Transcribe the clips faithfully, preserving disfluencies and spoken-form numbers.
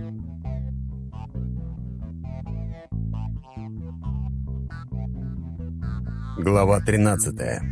Глава тринадцатая.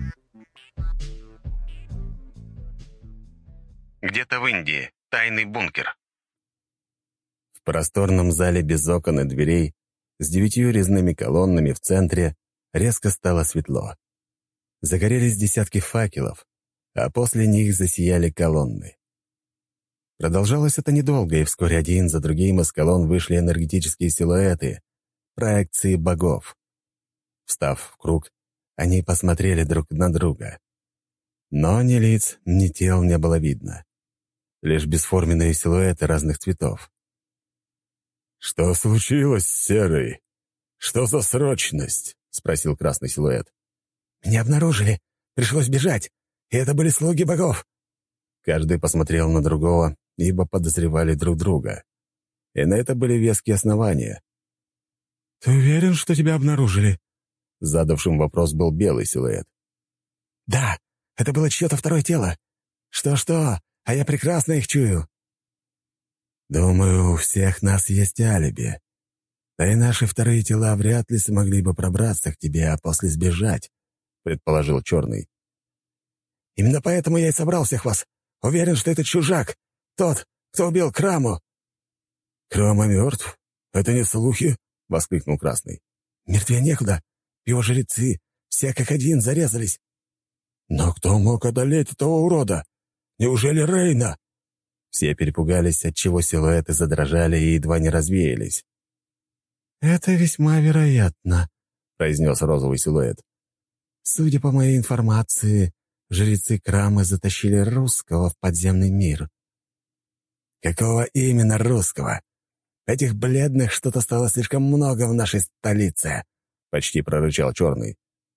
Где-то в Индии. Тайный бункер. В просторном зале без окон и дверей, с девятью резными колоннами в центре, резко стало светло. Загорелись десятки факелов, а после них засияли колонны. Продолжалось это недолго, и вскоре один за другим из колонн вышли энергетические силуэты, проекции богов. Встав в круг, они посмотрели друг на друга. Но ни лиц, ни тел не было видно. Лишь бесформенные силуэты разных цветов. «Что случилось, Серый? Что за срочность?» — спросил красный силуэт. «Меня обнаружили. Пришлось бежать. И это были слуги богов». Каждый посмотрел на другого, ибо подозревали друг друга. И на это были веские основания. «Ты уверен, что тебя обнаружили?» Задавшим вопрос был белый силуэт. «Да, это было чье-то второе тело. Что-что, а я прекрасно их чую». «Думаю, у всех нас есть алиби. Да и наши вторые тела вряд ли смогли бы пробраться к тебе, а после сбежать», — предположил Черный. «Именно поэтому я и собрал всех вас. Уверен, что это чужак. Тот, кто убил Краму». «Крама мертв? Это не слухи?» — воскликнул Красный. «Мертвее некуда. Его жрецы, все как один, зарезались». «Но кто мог одолеть этого урода? Неужели Рейна?» Все перепугались, отчего силуэты задрожали и едва не развеялись. «Это весьма вероятно», — произнес розовый силуэт. «Судя по моей информации, жрецы Крамы затащили русского в подземный мир». «Какого именно русского? Этих бледных что-то стало слишком много в нашей столице», — почти прорычал Черный.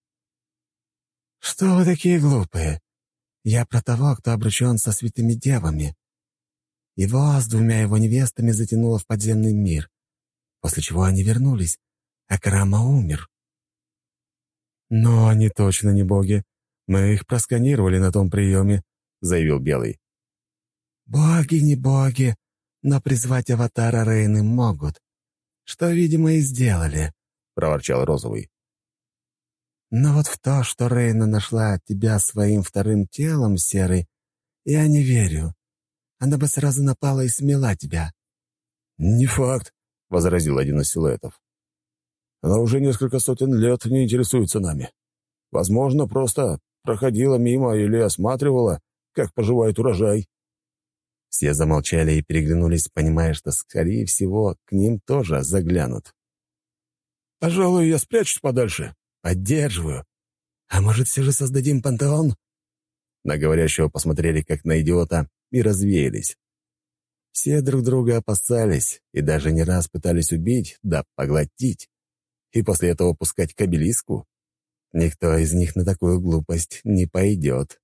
«Что вы такие глупые? Я про того, кто обручен со святыми девами. Его с двумя его невестами затянуло в подземный мир, после чего они вернулись, а Крама умер». «Но они точно не боги. Мы их просканировали на том приеме», — заявил Белый. «Боги не боги, но призвать аватара Рейны могут, что, видимо, и сделали», — проворчал Розовый. «Но вот в то, что Рейна нашла тебя своим вторым телом, Серый, я не верю. Она бы сразу напала и смела тебя». «Не факт», — возразил один из силуэтов. «Она уже несколько сотен лет не интересуется нами. Возможно, просто проходила мимо или осматривала, как поживает урожай». Все замолчали и переглянулись, понимая, что, скорее всего, к ним тоже заглянут. «Пожалуй, я спрячусь подальше. Поддерживаю. А может, все же создадим пантеон?» На говорящего посмотрели, как на идиота, и развеялись. Все друг друга опасались и даже не раз пытались убить, да поглотить. И после этого пускать к обелиску? Никто из них на такую глупость не пойдет.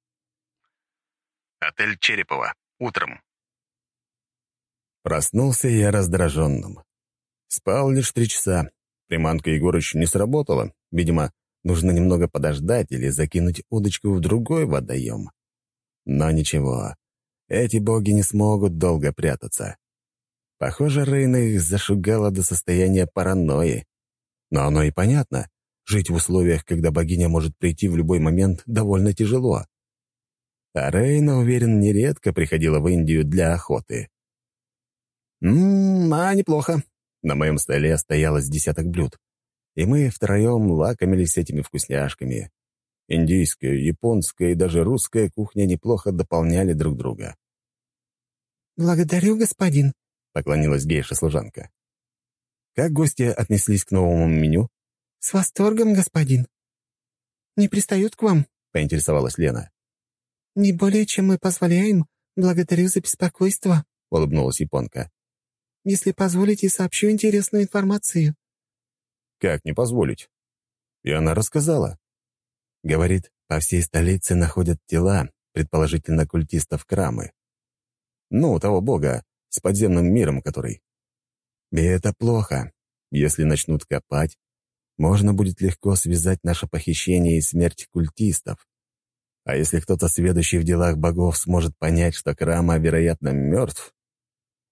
Отель Черепово. Утром. Проснулся я раздраженным. Спал лишь три часа. Приманка Егорыч не сработала. Видимо, нужно немного подождать или закинуть удочку в другой водоем. Но ничего, эти боги не смогут долго прятаться. Похоже, Рейна их зашугала до состояния паранойи. Но оно и понятно. Жить в условиях, когда богиня может прийти в любой момент, довольно тяжело. А Рейна, уверен, нередко приходила в Индию для охоты. Ммм, а неплохо. На моем столе стоялось десяток блюд, и мы втроем лакомились этими вкусняшками. Индийская, японская и даже русская кухня неплохо дополняли друг друга. «Благодарю, господин», — поклонилась гейша-служанка. Как гости отнеслись к новому меню? «С восторгом, господин». «Не пристают к вам?» — поинтересовалась Лена. «Не более, чем мы позволяем. Благодарю за беспокойство», — улыбнулась японка. «Если позволите, сообщу интересную информацию». «Как не позволить?» И она рассказала. Говорит, по всей столице находят тела, предположительно культистов Крамы. Ну, того бога, с подземным миром который. И это плохо. Если начнут копать, можно будет легко связать наше похищение и смерть культистов. А если кто-то, сведущий в делах богов, сможет понять, что Крама, вероятно, мертв,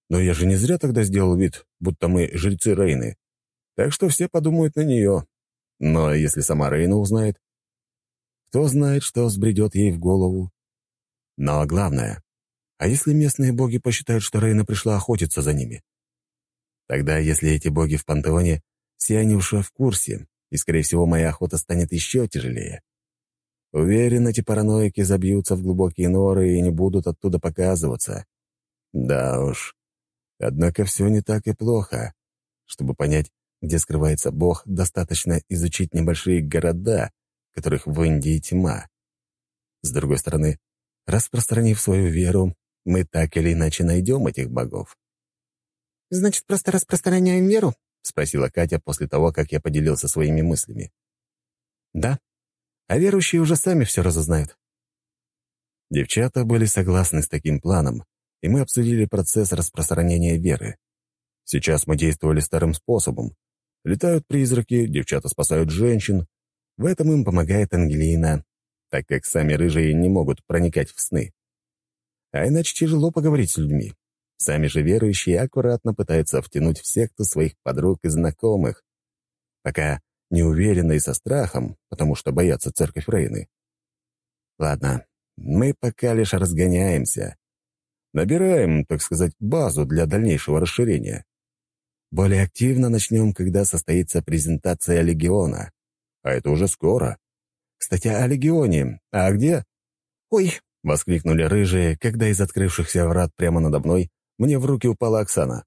Но я же не зря тогда сделал вид, будто мы жрецы Рейны. Так что все подумают на нее. Но если сама Рейна узнает, кто знает, что взбредет ей в голову. Но главное, а если местные боги посчитают, что Рейна пришла охотиться за ними? Тогда, если эти боги в пантеоне, все они уже в курсе, и, скорее всего, моя охота станет еще тяжелее. Уверен, эти параноики забьются в глубокие норы и не будут оттуда показываться. Да уж. Однако все не так и плохо. Чтобы понять, где скрывается бог, достаточно изучить небольшие города, которых в Индии тьма. С другой стороны, распространив свою веру, мы так или иначе найдем этих богов. «Значит, просто распространяем веру?» — спросила Катя после того, как я поделился своими мыслями. «Да. А верующие уже сами все разузнают». Девчата были согласны с таким планом, и мы обсудили процесс распространения веры. Сейчас мы действовали старым способом. Летают призраки, девчата спасают женщин. В этом им помогает Ангелина, так как сами рыжие не могут проникать в сны. А иначе тяжело поговорить с людьми. Сами же верующие аккуратно пытаются втянуть в секту своих подруг и знакомых, пока не уверены и со страхом, потому что боятся церковь Рейны. Ладно, мы пока лишь разгоняемся. Набираем, так сказать, базу для дальнейшего расширения. Более активно начнем, когда состоится презентация Легиона. А это уже скоро. Кстати, о Легионе. А где? «Ой!» — воскликнули рыжие, когда из открывшихся врат прямо надо мной мне в руки упала Оксана.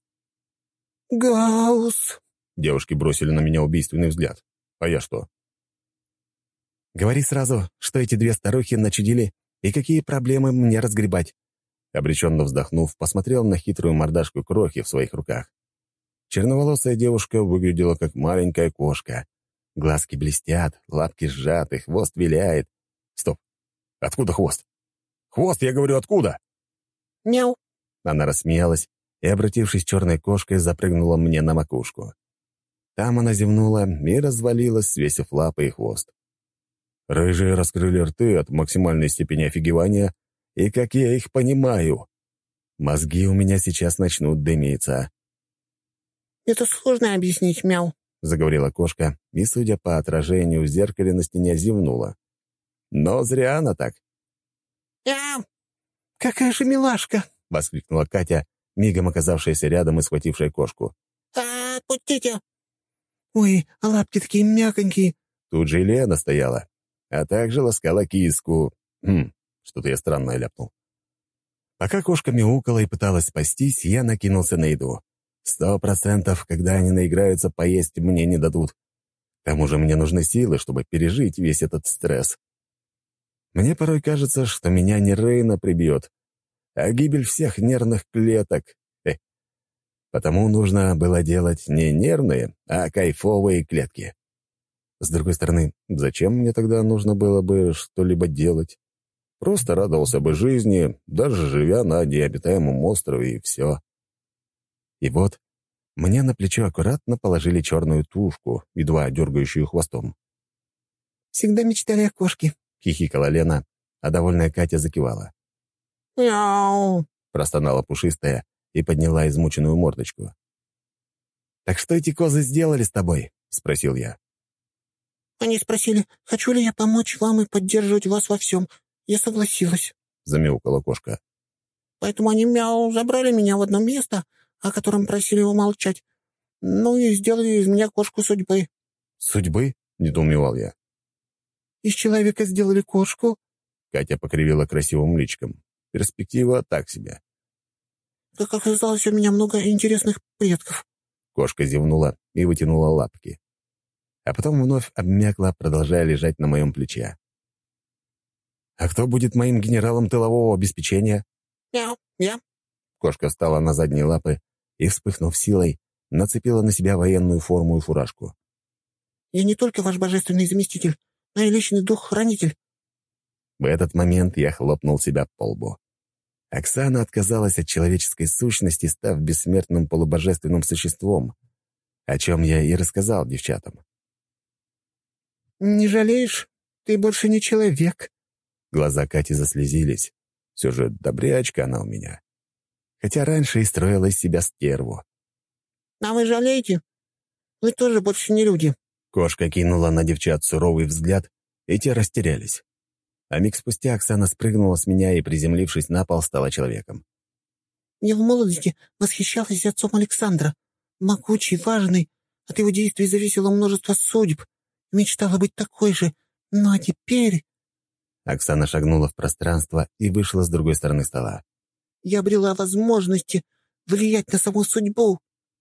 «Гаус!» — девушки бросили на меня убийственный взгляд. А я что? «Говори сразу, что эти две старухи начудили и какие проблемы мне разгребать». Обреченно вздохнув, посмотрел на хитрую мордашку крохи в своих руках. Черноволосая девушка выглядела как маленькая кошка. Глазки блестят, лапки сжаты, хвост виляет. Стоп. Откуда хвост? Хвост, я говорю, откуда? «Мяу!» Она рассмеялась и, обратившись черной кошкой, запрыгнула мне на макушку. Там она зевнула и развалилась, свесив лапы и хвост. Рыжие раскрыли рты от максимальной степени офигевания, и как я их понимаю. Мозги у меня сейчас начнут дымиться. «Это сложно объяснить, мяу», — заговорила кошка, и, судя по отражению в зеркале на стене, зевнула. Но зря она так. «Мяу! Какая же милашка!» — воскликнула Катя, мигом оказавшаяся рядом и схватившая кошку. «А, отпустите!» «Ой, а лапки такие мягонькие!» Тут же и Лена стояла, а также ласкала киску. Хм, что-то я странное ляпнул. Пока кошка мяукала и пыталась спастись, я накинулся на еду. Сто процентов, когда они наиграются, поесть мне не дадут. К тому же мне нужны силы, чтобы пережить весь этот стресс. Мне порой кажется, что меня не Рейна прибьет, а гибель всех нервных клеток. Э. Потому нужно было делать не нервные, а кайфовые клетки. С другой стороны, зачем мне тогда нужно было бы что-либо делать? Просто радовался бы жизни, даже живя на необитаемом острове, и все. И вот мне на плечо аккуратно положили черную тушку, едва дергающую хвостом. «Всегда мечтали о кошке», — хихикала Лена, а довольная Катя закивала. «Мяу!» — простонала пушистая и подняла измученную мордочку. «Так что эти козы сделали с тобой?» — спросил я. «Они спросили, хочу ли я помочь вам и поддерживать вас во всем. Я согласилась», — замяукала кошка. «Поэтому они, мяу, забрали меня в одно место, о котором просили умолчать. Ну и сделали из меня кошку судьбы». «Судьбы?» — недоумевал я. «Из человека сделали кошку?» Катя покривила красивым личиком. Перспектива так себе. «Как оказалось, у меня много интересных предков». Кошка зевнула и вытянула лапки. А потом вновь обмякла, продолжая лежать на моем плече. «А кто будет моим генералом тылового обеспечения?» «Мяу, я». Кошка встала на задние лапы и, вспыхнув силой, нацепила на себя военную форму и фуражку. «Я не только ваш божественный заместитель, но и личный дух-хранитель». В этот момент я хлопнул себя по лбу. Оксана отказалась от человеческой сущности, став бессмертным полубожественным существом, о чем я и рассказал девчатам. «Не жалеешь? Ты больше не человек». Глаза Кати заслезились. Все же добрячка она у меня. хотя раньше и строила из себя стерву. «А вы жалеете? Вы тоже больше не люди». Кошка кинула на девчат суровый взгляд, и те растерялись. А миг спустя Оксана спрыгнула с меня и, приземлившись на пол, стала человеком. «Я в молодости восхищалась отцом Александра. Могучий, важный. От его действий зависело множество судеб. Мечтала быть такой же. Ну а теперь...» Оксана шагнула в пространство и вышла с другой стороны стола. «Я обрела возможности влиять на саму судьбу».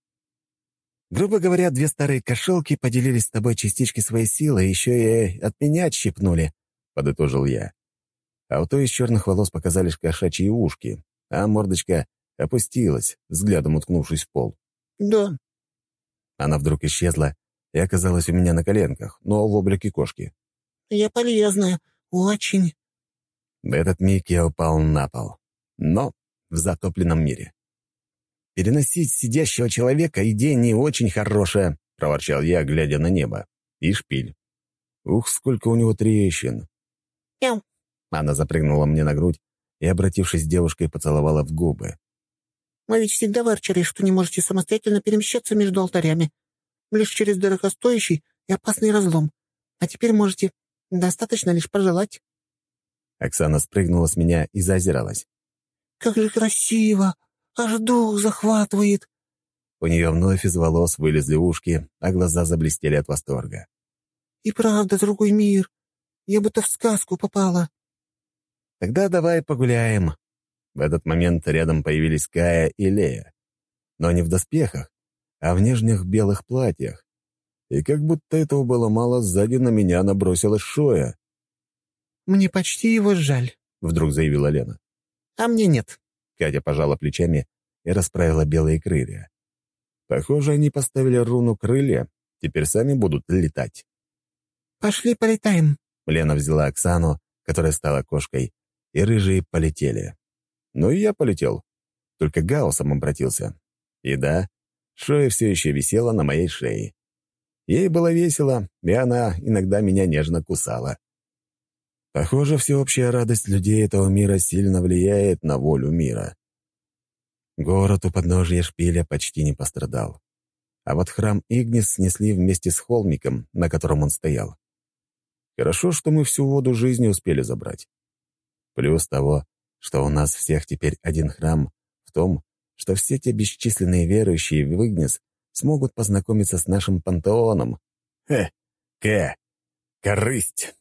«Грубо говоря, две старые кошелки поделились с тобой частички своей силы, еще и от меня отщипнули», — подытожил я. А у той из черных волос показались кошачьи ушки, а мордочка опустилась, взглядом уткнувшись в пол. «Да». Она вдруг исчезла и оказалась у меня на коленках, но в облике кошки. «Я полезная. Очень». В этот миг я упал на пол, но в затопленном мире. «Переносить сидящего человека — идея не очень хорошая», — проворчал я, глядя на небо. И шпиль. Ух, сколько у него трещин. «Мяу». Она запрыгнула мне на грудь и, обратившись с девушкой, поцеловала в губы. «Вы ведь всегда ворчали, что не можете самостоятельно перемещаться между алтарями. Лишь через дорогостоящий и опасный разлом. А теперь можете. Достаточно лишь пожелать». Оксана спрыгнула с меня и заозиралась. «Как же красиво! Аж дух захватывает!» У нее вновь из волос вылезли ушки, а глаза заблестели от восторга. «И правда, другой мир. Я будто в сказку попала». «Тогда давай погуляем». В этот момент рядом появились Кая и Лея. Но не в доспехах, а в нежных белых платьях. И как будто этого было мало, сзади на меня набросилась Шоя. «Мне почти его жаль», — вдруг заявила Лена. «а мне нет». Катя пожала плечами и расправила белые крылья. Похоже, они поставили руну крылья, теперь сами будут летать. «Пошли полетаем». Лена взяла Оксану, которая стала кошкой, и рыжие полетели. Ну и я полетел, только гаусом обратился. И да, Шоя все еще висела на моей шее. Ей было весело, и она иногда меня нежно кусала. Похоже, всеобщая радость людей этого мира сильно влияет на волю мира. Город у подножия шпиля почти не пострадал. А вот храм Игнис снесли вместе с холмиком, на котором он стоял. Хорошо, что мы всю воду жизни успели забрать. Плюс того, что у нас всех теперь один храм, в том, что все те бесчисленные верующие в Игнис смогут познакомиться с нашим пантеоном. Хе, ке, корысть.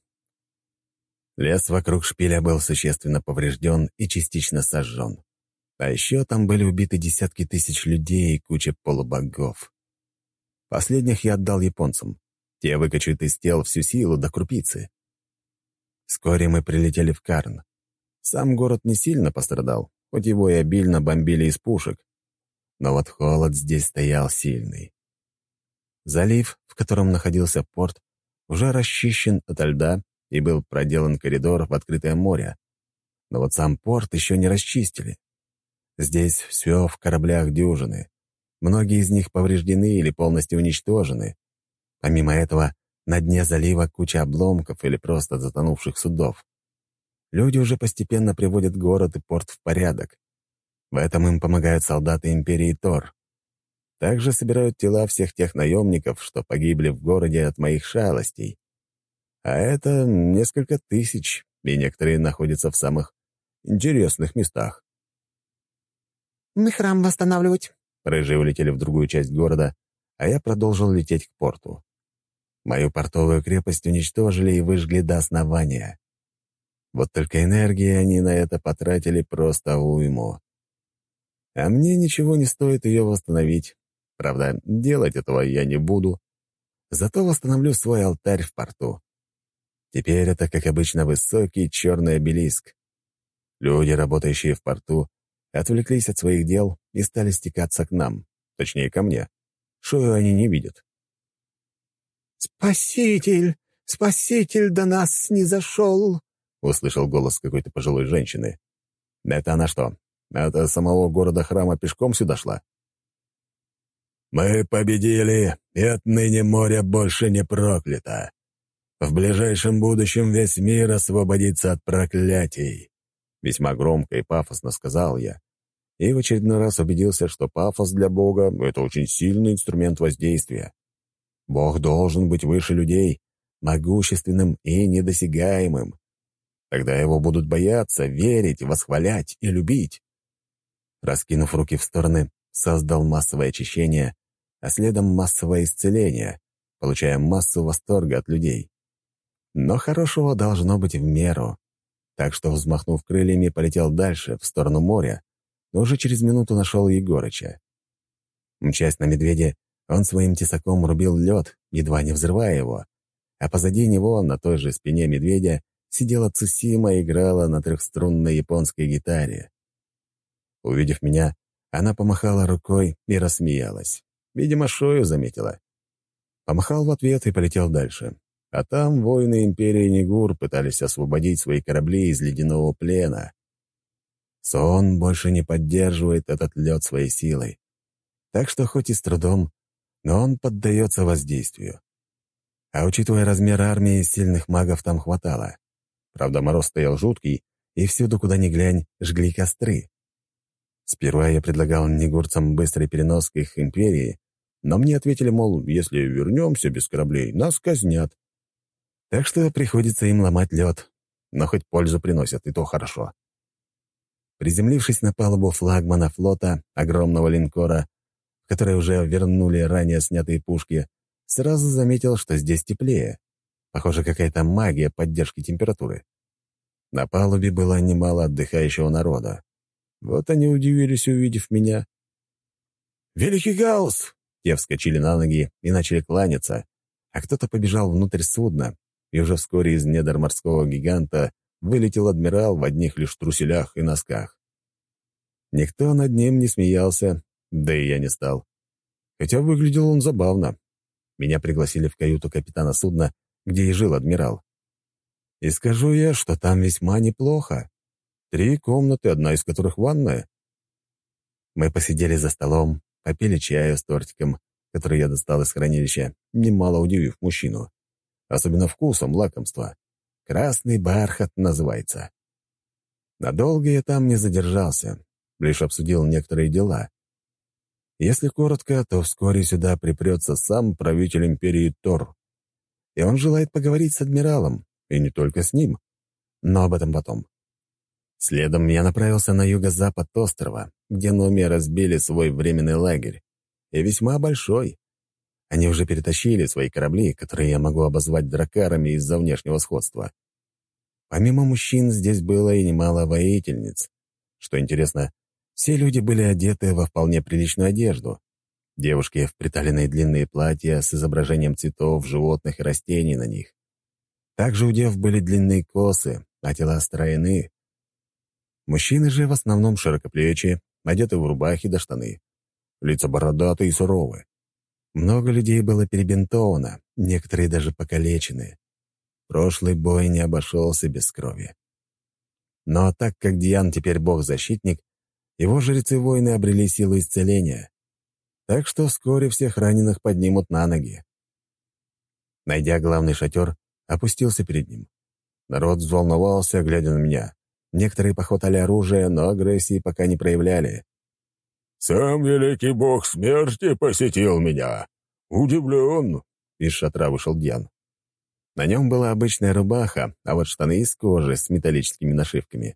Лес вокруг шпиля был существенно поврежден и частично сожжен. А еще там были убиты десятки тысяч людей и куча полубогов. Последних я отдал японцам. Те выкачают из тел всю силу до крупицы. Вскоре мы прилетели в Карн. Сам город не сильно пострадал, хоть его и обильно бомбили из пушек. Но вот холод здесь стоял сильный. Залив, в котором находился порт, уже расчищен ото льда, и был проделан коридор в открытое море. Но вот сам порт еще не расчистили. Здесь все в кораблях дюжины. Многие из них повреждены или полностью уничтожены. Помимо этого, на дне залива куча обломков или просто затонувших судов. Люди уже постепенно приводят город и порт в порядок. В этом им помогают солдаты империи Тор. Также собирают тела всех тех наемников, что погибли в городе от моих шалостей. А это несколько тысяч, и некоторые находятся в самых интересных местах. «Мы храм восстанавливать». Рыжие улетели в другую часть города, а я продолжил лететь к порту. Мою портовую крепость уничтожили и выжгли до основания. Вот только энергии они на это потратили просто уйму. А мне ничего не стоит ее восстановить. Правда, делать этого я не буду. Зато восстановлю свой алтарь в порту. Теперь это, как обычно, высокий черный обелиск. Люди, работающие в порту, отвлеклись от своих дел и стали стекаться к нам, точнее, ко мне. Шою они не видят. «Спаситель! Спаситель до нас снизошел!» — услышал голос какой-то пожилой женщины. Это она что, от самого города храма пешком сюда шла? «Мы победили, и отныне море больше не проклято. В ближайшем будущем весь мир освободится от проклятий», — весьма громко и пафосно сказал я. и в очередной раз убедился, что пафос для Бога — это очень сильный инструмент воздействия. Бог должен быть выше людей, могущественным и недосягаемым. Тогда его будут бояться, верить, восхвалять и любить. Раскинув руки в стороны, создал массовое очищение, а следом массовое исцеление, получая массу восторга от людей. Но хорошего должно быть в меру. Так что, взмахнув крыльями, полетел дальше, в сторону моря, но уже через минуту нашел Егорыча. Мчась на медведе, он своим тесаком рубил лед, едва не взрывая его, а позади него, на той же спине медведя, сидела Цусима и играла на трехструнной японской гитаре. Увидев меня, она помахала рукой и рассмеялась. Видимо, Шою заметила. Помахал в ответ и полетел дальше. А там воины империи Нигур пытались освободить свои корабли из ледяного плена. Сон больше не поддерживает этот лед своей силой. Так что хоть и с трудом, но он поддается воздействию. А учитывая размер армии, сильных магов там хватало. Правда, мороз стоял жуткий, и всюду, куда ни глянь, жгли костры. Сперва я предлагал нигурцам быстрый перенос к их империи, но мне ответили, мол, если вернемся без кораблей, нас казнят. Так что приходится им ломать лед, но хоть пользу приносят, и то хорошо. Приземлившись на палубу флагмана флота, огромного линкора, в который уже вернули ранее снятые пушки, сразу заметил, что здесь теплее. Похоже, какая-то магия поддержки температуры. На палубе было немало отдыхающего народа. Вот они удивились, увидев меня. «Великий Гаус!» Те вскочили на ноги и начали кланяться, а кто-то побежал внутрь судна, и уже вскоре из недр морского гиганта вылетел адмирал в одних лишь труселях и носках. Никто над ним не смеялся, да и я не стал. Хотя выглядел он забавно. Меня пригласили в каюту капитана судна, где и жил адмирал. И скажу я, что там весьма неплохо. Три комнаты, одна из которых ванная. Мы посидели за столом, попили чаю с тортиком, который я достал из хранилища, немало удивив мужчину. Особенно вкусом лакомства. «Красный бархат» называется. Надолго я там не задержался, лишь обсудил некоторые дела. Если коротко, то вскоре сюда припрется сам правитель империи Тор. И он желает поговорить с адмиралом, и не только с ним. Но об этом потом. Следом я направился на юго-запад острова, где Номи разбили свой временный лагерь. И весьма большой. Они уже перетащили свои корабли, которые я могу обозвать дракарами из-за внешнего сходства. Помимо мужчин здесь было и немало воительниц. Что интересно, все люди были одеты во вполне приличную одежду. Девушки в приталенные длинные платья с изображением цветов, животных и растений на них. Также у дев были длинные косы, а тела стройны. Мужчины же в основном широкоплечие, одеты в рубахи до штаны. Лица бородатые и суровые. Много людей было перебинтовано, некоторые даже покалечены. Прошлый бой не обошелся без крови. Но так как Диан теперь бог-защитник, его жрецы-воины обрели силу исцеления. Так что вскоре всех раненых поднимут на ноги. Найдя главный шатер, опустился перед ним. Народ взволновался, глядя на меня. Некоторые похватали оружие, но агрессии пока не проявляли. «Сам великий бог смерти посетил меня. Удивлен!» Из шатра вышел Диан. На нем была обычная рубаха, а вот штаны из кожи с металлическими нашивками.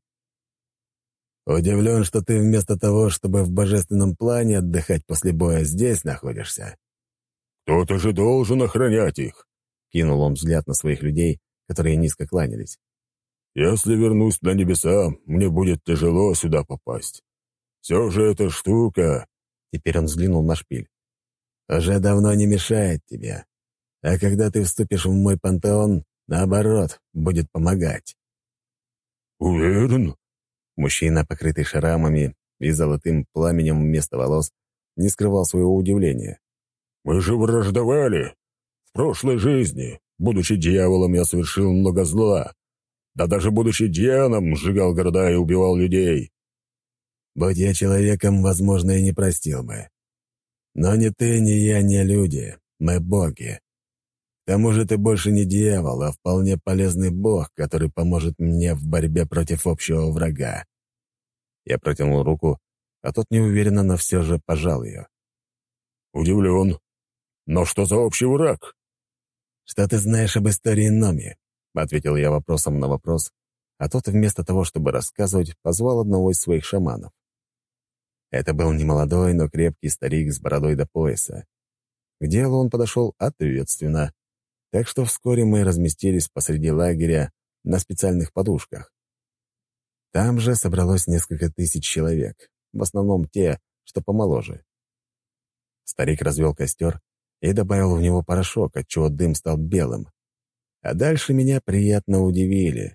«Удивлен, что ты вместо того, чтобы в божественном плане отдыхать после боя, здесь находишься». «Кто-то же должен охранять их!» Кинул он взгляд на своих людей, которые низко кланялись. «Если вернусь на небеса, мне будет тяжело сюда попасть. Все же эта штука...» Теперь он взглянул на шпиль. «Уже давно не мешает тебе. А когда ты вступишь в мой пантеон, наоборот, будет помогать». «Уверен?» Мужчина, покрытый шрамами и золотым пламенем вместо волос, не скрывал своего удивления. «Мы же враждовали. В прошлой жизни, будучи дьяволом, я совершил много зла. Да даже будучи Дианом, сжигал города и убивал людей». «Будь я человеком, возможно, и не простил бы. Но ни ты, ни я не люди, мы боги. К тому же ты больше не дьявол, а вполне полезный бог, который поможет мне в борьбе против общего врага». Я протянул руку, а тот неуверенно, но все же пожал ее. «Удивлен. Но что за общий враг?» «Что ты знаешь об истории Номи?» — ответил я вопросом на вопрос, а тот вместо того, чтобы рассказывать, позвал одного из своих шаманов. Это был немолодой, но крепкий старик с бородой до пояса. К делу он подошел ответственно, так что вскоре мы разместились посреди лагеря на специальных подушках. Там же собралось несколько тысяч человек, в основном те, что помоложе. Старик развел костер и добавил в него порошок, отчего дым стал белым. А дальше меня приятно удивили.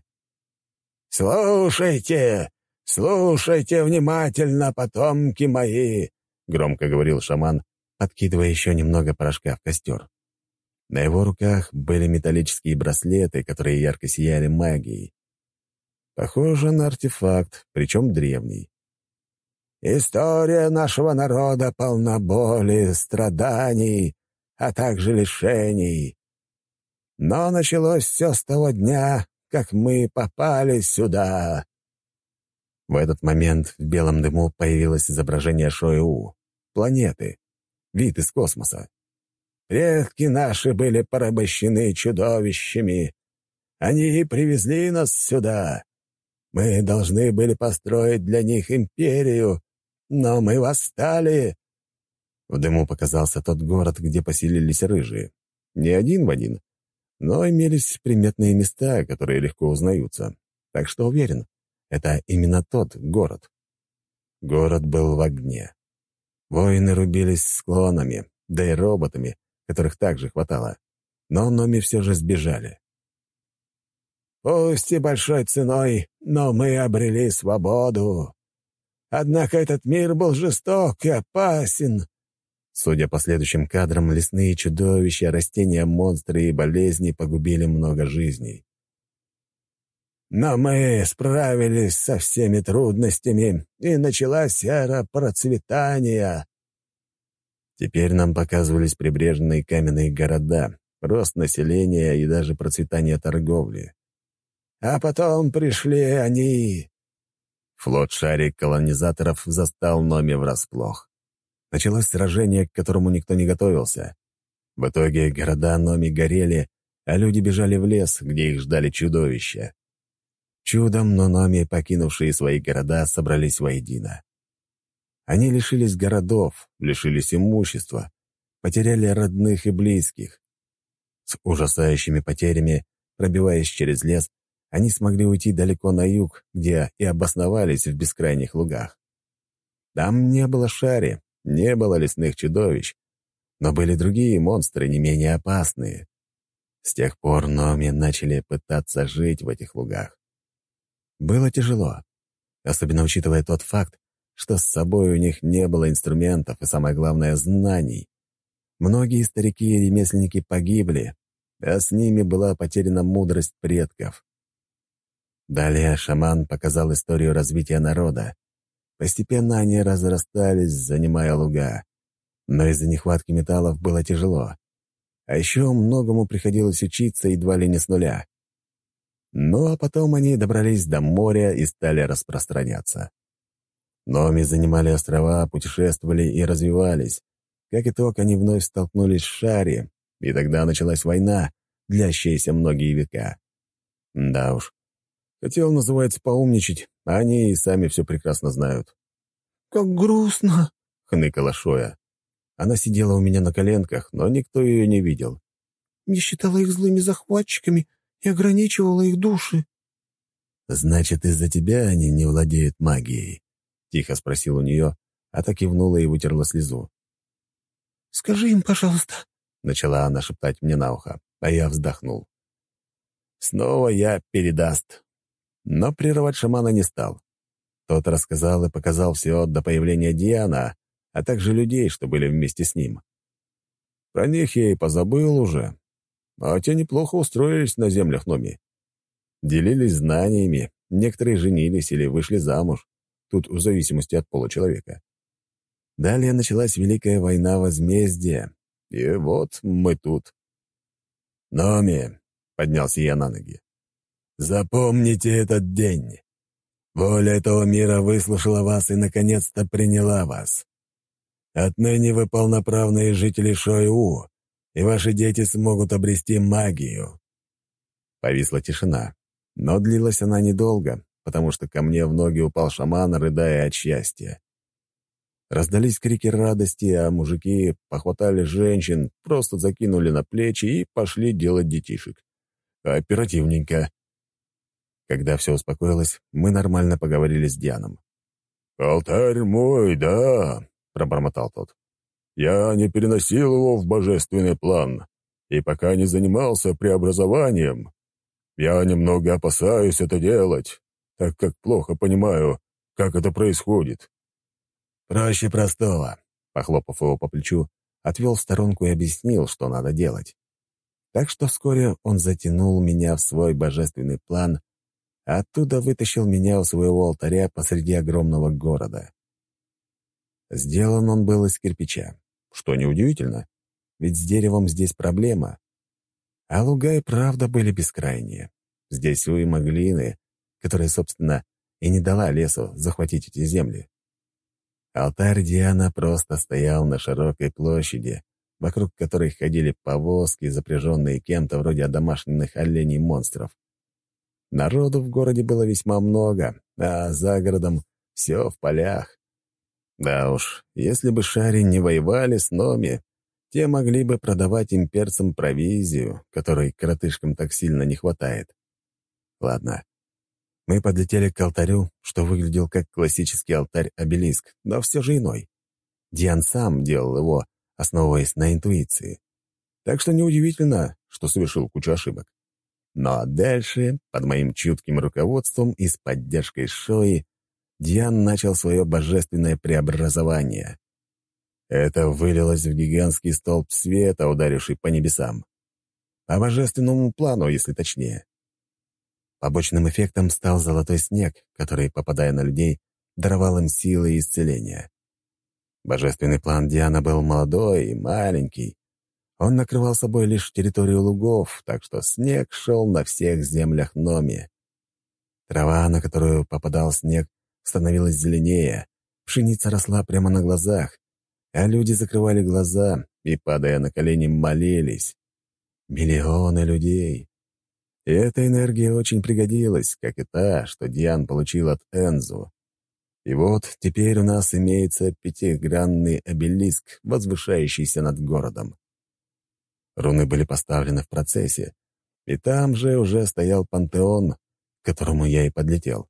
«Слушайте, слушайте внимательно, потомки мои!» — громко говорил шаман, подкидывая еще немного порошка в костер. На его руках были металлические браслеты, которые ярко сияли магией. Похоже на артефакт, причем древний. «История нашего народа полна боли, страданий, а также лишений. Но началось все с того дня, как мы попали сюда». В этот момент в белом дыму появилось изображение Шоу, планеты, вид из космоса. «Предки наши были порабощены чудовищами. Они привезли нас сюда. Мы должны были построить для них империю, но мы восстали». В дыму показался тот город, где поселились рыжие. Не один в один, но имелись приметные места, которые легко узнаются. Так что уверен, это именно тот город. Город был в огне. Воины рубились склонами, да и роботами, которых также хватало. Но Номи все же сбежали. «Пусть и большой ценой, но мы обрели свободу. Однако этот мир был жесток и опасен». Судя по следующим кадрам, лесные чудовища, растения, монстры и болезни погубили много жизней. «Но мы справились со всеми трудностями, и началась эра процветания». Теперь нам показывались прибрежные каменные города, рост населения и даже процветание торговли. А потом пришли они. Флот шарик колонизаторов застал Номи врасплох. Началось сражение, к которому никто не готовился. В итоге города Номи горели, а люди бежали в лес, где их ждали чудовища. Чудом, но Номи, покинувшие свои города, собрались воедино. Они лишились городов, лишились имущества, потеряли родных и близких. С ужасающими потерями, пробиваясь через лес, они смогли уйти далеко на юг, где и обосновались в бескрайних лугах. Там не было шари, не было лесных чудовищ, но были другие монстры, не менее опасные. С тех пор Номи начали пытаться жить в этих лугах. Было тяжело, особенно учитывая тот факт, что с собой у них не было инструментов и, самое главное, знаний. Многие старики и ремесленники погибли, а с ними была потеряна мудрость предков. Далее шаман показал историю развития народа. Постепенно они разрастались, занимая луга. Но из-за нехватки металлов было тяжело. А еще многому приходилось учиться едва ли не с нуля. Ну а потом они добрались до моря и стали распространяться. Номи занимали острова, путешествовали и развивались. Как итог, они вновь столкнулись с Шари, и тогда началась война, длящаяся многие века. Да уж. Хотел, называется, поумничать, а они и сами все прекрасно знают. «Как грустно!» — хныкала Шоя. Она сидела у меня на коленках, но никто ее не видел. «Я считала их злыми захватчиками и ограничивала их души». «Значит, из-за тебя они не владеют магией?» — тихо спросил у нее, а та кивнула и вытерла слезу. «Скажи им, пожалуйста», — начала она шептать мне на ухо, а я вздохнул. Снова я передаст. Но прерывать шамана не стал. Тот рассказал и показал все до появления Диана, а также людей, что были вместе с ним. Про них я и позабыл уже, а те неплохо устроились на землях Номи. Делились знаниями, некоторые женились или вышли замуж. Тут в зависимости от пола человека. Далее началась Великая война возмездия, и вот мы тут. «Номи», — поднялся я на ноги, — «запомните этот день. Воля этого мира выслушала вас и, наконец-то, приняла вас. Отныне вы полноправные жители Шой-У, и ваши дети смогут обрести магию». Повисла тишина, но длилась она недолго, потому что ко мне в ноги упал шаман, рыдая от счастья. Раздались крики радости, а мужики похватали женщин, просто закинули на плечи и пошли делать детишек. Оперативненько. Когда все успокоилось, мы нормально поговорили с Дианом. «Алтарь мой, да», — пробормотал тот. «Я не переносил его в божественный план, и пока не занимался преобразованием. Я немного опасаюсь это делать, так как плохо понимаю, как это происходит». «Проще простого», — похлопав его по плечу, отвел в сторонку и объяснил, что надо делать. Так что вскоре он затянул меня в свой божественный план, а оттуда вытащил меня у своего алтаря посреди огромного города. Сделан он был из кирпича, что неудивительно, ведь с деревом здесь проблема. А луга и правда были бескрайние. Здесь уйма глины, которая, собственно, и не дала лесу захватить эти земли. Алтарь Диана просто стоял на широкой площади, вокруг которой ходили повозки, запряженные кем-то вроде домашних оленей-монстров. Народу в городе было весьма много, а за городом все в полях. Да уж, если бы шари не воевали с Номи, те могли бы продавать имперцам провизию, которой коротышкам так сильно не хватает. Ладно. Мы подлетели к алтарю, что выглядел как классический алтарь-обелиск, но все же иной. Диан сам делал его, основываясь на интуиции. Так что неудивительно, что совершил кучу ошибок. Но дальше, под моим чутким руководством и с поддержкой Шои, Диан начал свое божественное преобразование. Это вылилось в гигантский столб света, ударивший по небесам. По божественному плану, если точнее. Побочным эффектом стал золотой снег, который, попадая на людей, даровал им силы и исцеления. Божественный план Диана был молодой и маленький. Он накрывал собой лишь территорию лугов, так что снег шел на всех землях Номи. Трава, на которую попадал снег, становилась зеленее, пшеница росла прямо на глазах, а люди закрывали глаза и, падая на колени, молились. Миллионы людей. И эта энергия очень пригодилась, как и та, что Диан получил от Энзу. И вот теперь у нас имеется пятигранный обелиск, возвышающийся над городом. Руны были поставлены в процессе, и там же уже стоял пантеон, к которому я и подлетел.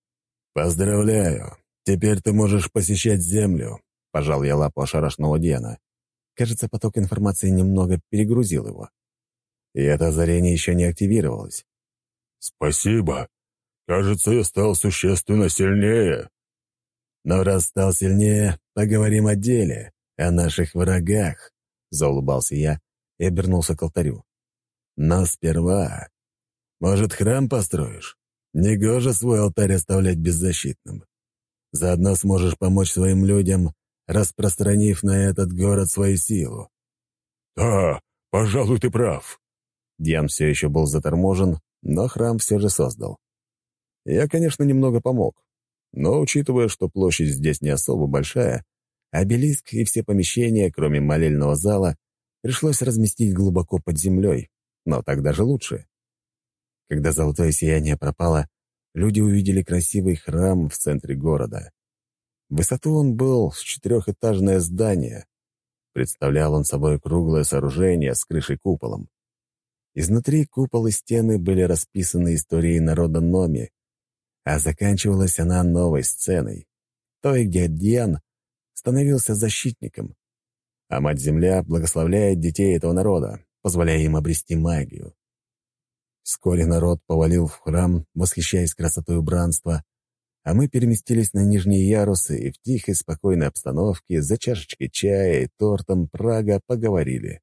«Поздравляю! Теперь ты можешь посещать землю», — пожал я лапу ошарашенного Диана. Кажется, поток информации немного перегрузил его. И это озарение еще не активировалось. «Спасибо. Кажется, я стал существенно сильнее». «Но раз стал сильнее, поговорим о деле, о наших врагах», — заулыбался я и обернулся к алтарю. «Но сперва, может, храм построишь? Негоже свой алтарь оставлять беззащитным. Заодно сможешь помочь своим людям, распространив на этот город свою силу». «Да, пожалуй, ты прав». Диан все еще был заторможен, но храм все же создал. Я, конечно, немного помог, но, учитывая, что площадь здесь не особо большая, обелиск и все помещения, кроме молельного зала, пришлось разместить глубоко под землей, но так даже лучше. Когда золотое сияние пропало, люди увидели красивый храм в центре города. В высоту он был с четырехэтажное здание. Представлял он собой круглое сооружение с крышей-куполом. Изнутри купол и стены были расписаны историей народа Номи, а заканчивалась она новой сценой, той, где Диан становился защитником, а Мать-Земля благословляет детей этого народа, позволяя им обрести магию. Вскоре народ повалил в храм, восхищаясь красотой убранства, а мы переместились на нижние ярусы и в тихой, спокойной обстановке за чашечкой чая и тортом Прага поговорили.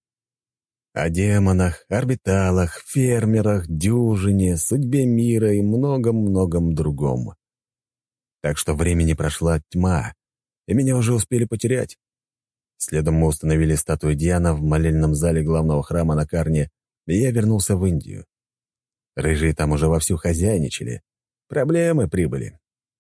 О демонах, орбиталах, фермерах, дюжине, судьбе мира и многом-многом другом. Так что времени прошла тьма, и меня уже успели потерять. Следом мы установили статую Диана в молельном зале главного храма на Карне, и я вернулся в Индию. Рыжие там уже вовсю хозяйничали. Проблемы прибыли.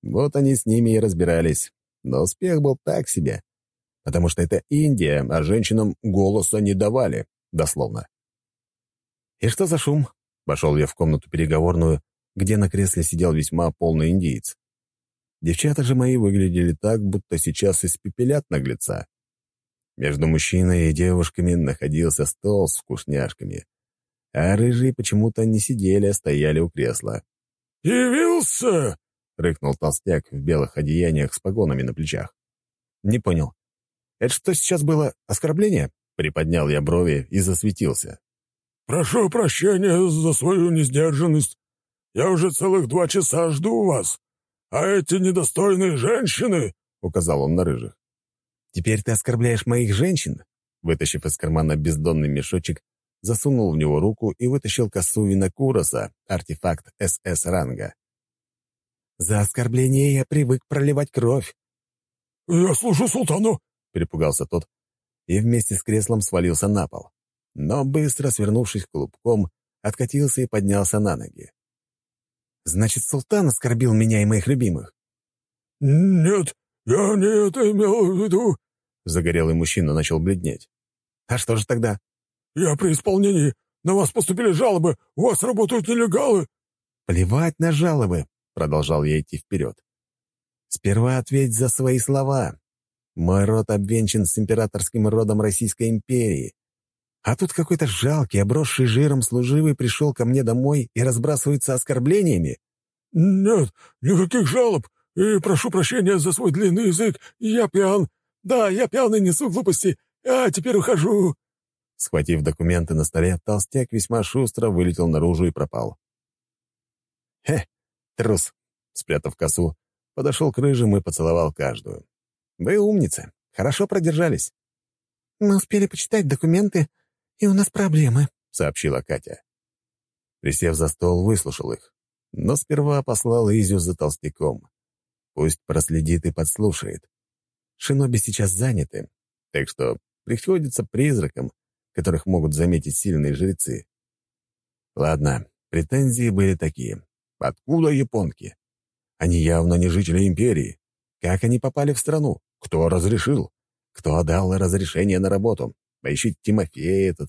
Вот они с ними и разбирались. Но успех был так себе, потому что это Индия, а женщинам голоса не давали, дословно. «И что за шум?» — пошел я в комнату переговорную, где на кресле сидел весьма полный индиец. Девчата же мои выглядели так, будто сейчас испепелят наглеца. Между мужчиной и девушками находился стол с вкусняшками, а рыжие почему-то не сидели, а стояли у кресла. «Явился!» — рыкнул толстяк в белых одеяниях с погонами на плечах. «Не понял. Это что сейчас было? Оскорбление?» Приподнял я брови и засветился. «Прошу прощения за свою несдержанность. Я уже целых два часа жду вас. А эти недостойные женщины...» — указал он на рыжих. «Теперь ты оскорбляешь моих женщин?» Вытащив из кармана бездонный мешочек, засунул в него руку и вытащил косу винокуроса, артефакт эс эс ранга. «За оскорбление я привык проливать кровь». «Я служу султану!» — перепугался тот и вместе с креслом свалился на пол. Но быстро, свернувшись клубком, откатился и поднялся на ноги. «Значит, султан оскорбил меня и моих любимых?» «Нет, я не это имел в виду», — загорелый мужчина начал бледнеть. «А что же тогда?» «Я при исполнении. На вас поступили жалобы. У вас работают нелегалы». «Плевать на жалобы», — продолжал я идти вперед. «Сперва ответь за свои слова. Мой род обвенчан с императорским родом Российской империи. А тут какой-то жалкий, обросший жиром служивый пришел ко мне домой и разбрасывается оскорблениями». «Нет, никаких жалоб. И прошу прощения за свой длинный язык. Я пьян. Да, я пьян и несу глупости. А теперь ухожу». Схватив документы на столе, толстяк весьма шустро вылетел наружу и пропал. «Хе, трус!» — спрятав косу, подошел к рыжим и поцеловал каждую. «Вы умницы. Хорошо продержались». «Мы успели почитать документы, и у нас проблемы», — сообщила Катя. Присев за стол, выслушал их, но сперва послал Изю за толстяком. Пусть проследит и подслушает. Шиноби сейчас заняты, так что приходится призракам, которых могут заметить сильные жрецы. Ладно, претензии были такие. Откуда японки? Они явно не жители империи. Как они попали в страну? Кто разрешил? Кто дал разрешение на работу? Поищите Тимофея этот.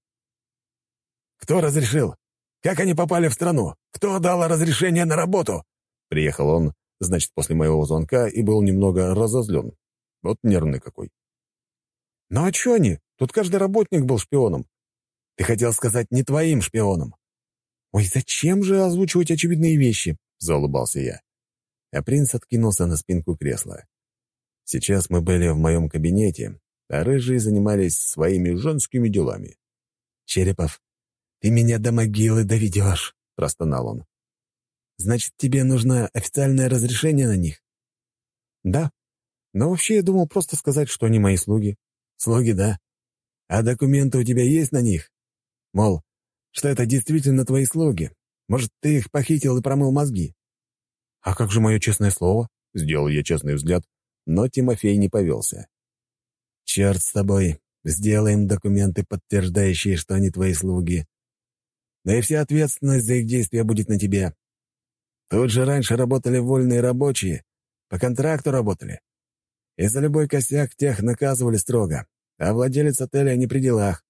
«Кто разрешил? Как они попали в страну? Кто дал разрешение на работу?» Приехал он, значит, после моего звонка, и был немного разозлен. Вот нервный какой. «Ну а чё они? Тут каждый работник был шпионом. Ты хотел сказать, не твоим шпионом». «Ой, зачем же озвучивать очевидные вещи?» — заулыбался я. А принц откинулся на спинку кресла. Сейчас мы были в моем кабинете, а рыжие занимались своими женскими делами. «Черепов, ты меня до могилы доведешь», — простонал он. «Значит, тебе нужно официальное разрешение на них?» «Да. Но вообще я думал просто сказать, что они мои слуги». «Слуги, да. А документы у тебя есть на них? Мол, что это действительно твои слуги. Может, ты их похитил и промыл мозги?» «А как же мое честное слово?» — сделал я честный взгляд, но Тимофей не повелся. «Черт с тобой. Сделаем документы, подтверждающие, что они твои слуги. Да и вся ответственность за их действия будет на тебе. Тут же раньше работали вольные рабочие, по контракту работали. И за любой косяк тех наказывали строго, а владелец отеля не при делах.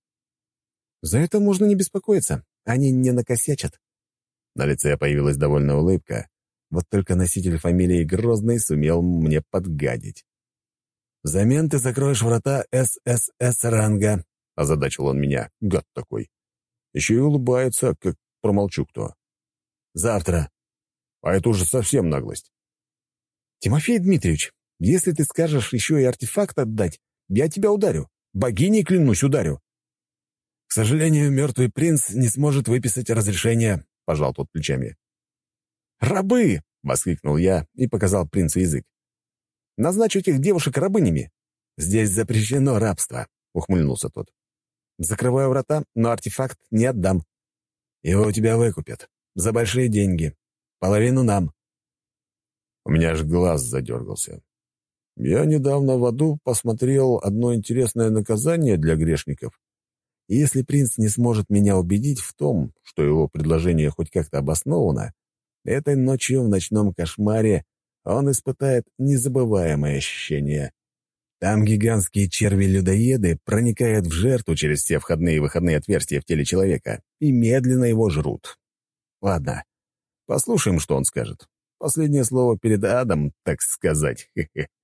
За это можно не беспокоиться, они не накосячат». На лице появилась довольная улыбка, вот только носитель фамилии Грозный сумел мне подгадить. «Взамен ты закроешь врата эс эс эс ранга», — озадачил он меня, гад такой. Еще и улыбается, как промолчу кто. «Завтра». А это уже совсем наглость. «Тимофей Дмитриевич, если ты скажешь еще и артефакт отдать, я тебя ударю. Богиней, клянусь, ударю». «К сожалению, мертвый принц не сможет выписать разрешение», — пожал тот плечами. «Рабы!» — воскликнул я и показал принцу язык. «Назначу этих девушек рабынями. Здесь запрещено рабство», — ухмыльнулся тот. «Закрываю врата, но артефакт не отдам. Его у тебя выкупят. За большие деньги. Половину нам». У меня аж глаз задергался. Я недавно в аду посмотрел одно интересное наказание для грешников. И если принц не сможет меня убедить в том, что его предложение хоть как-то обосновано, этой ночью в ночном кошмаре он испытает незабываемые ощущения. Там гигантские черви-людоеды проникают в жертву через все входные и выходные отверстия в теле человека и медленно его жрут. Ладно, послушаем, что он скажет. Последнее слово перед адом, так сказать. Хе-хе.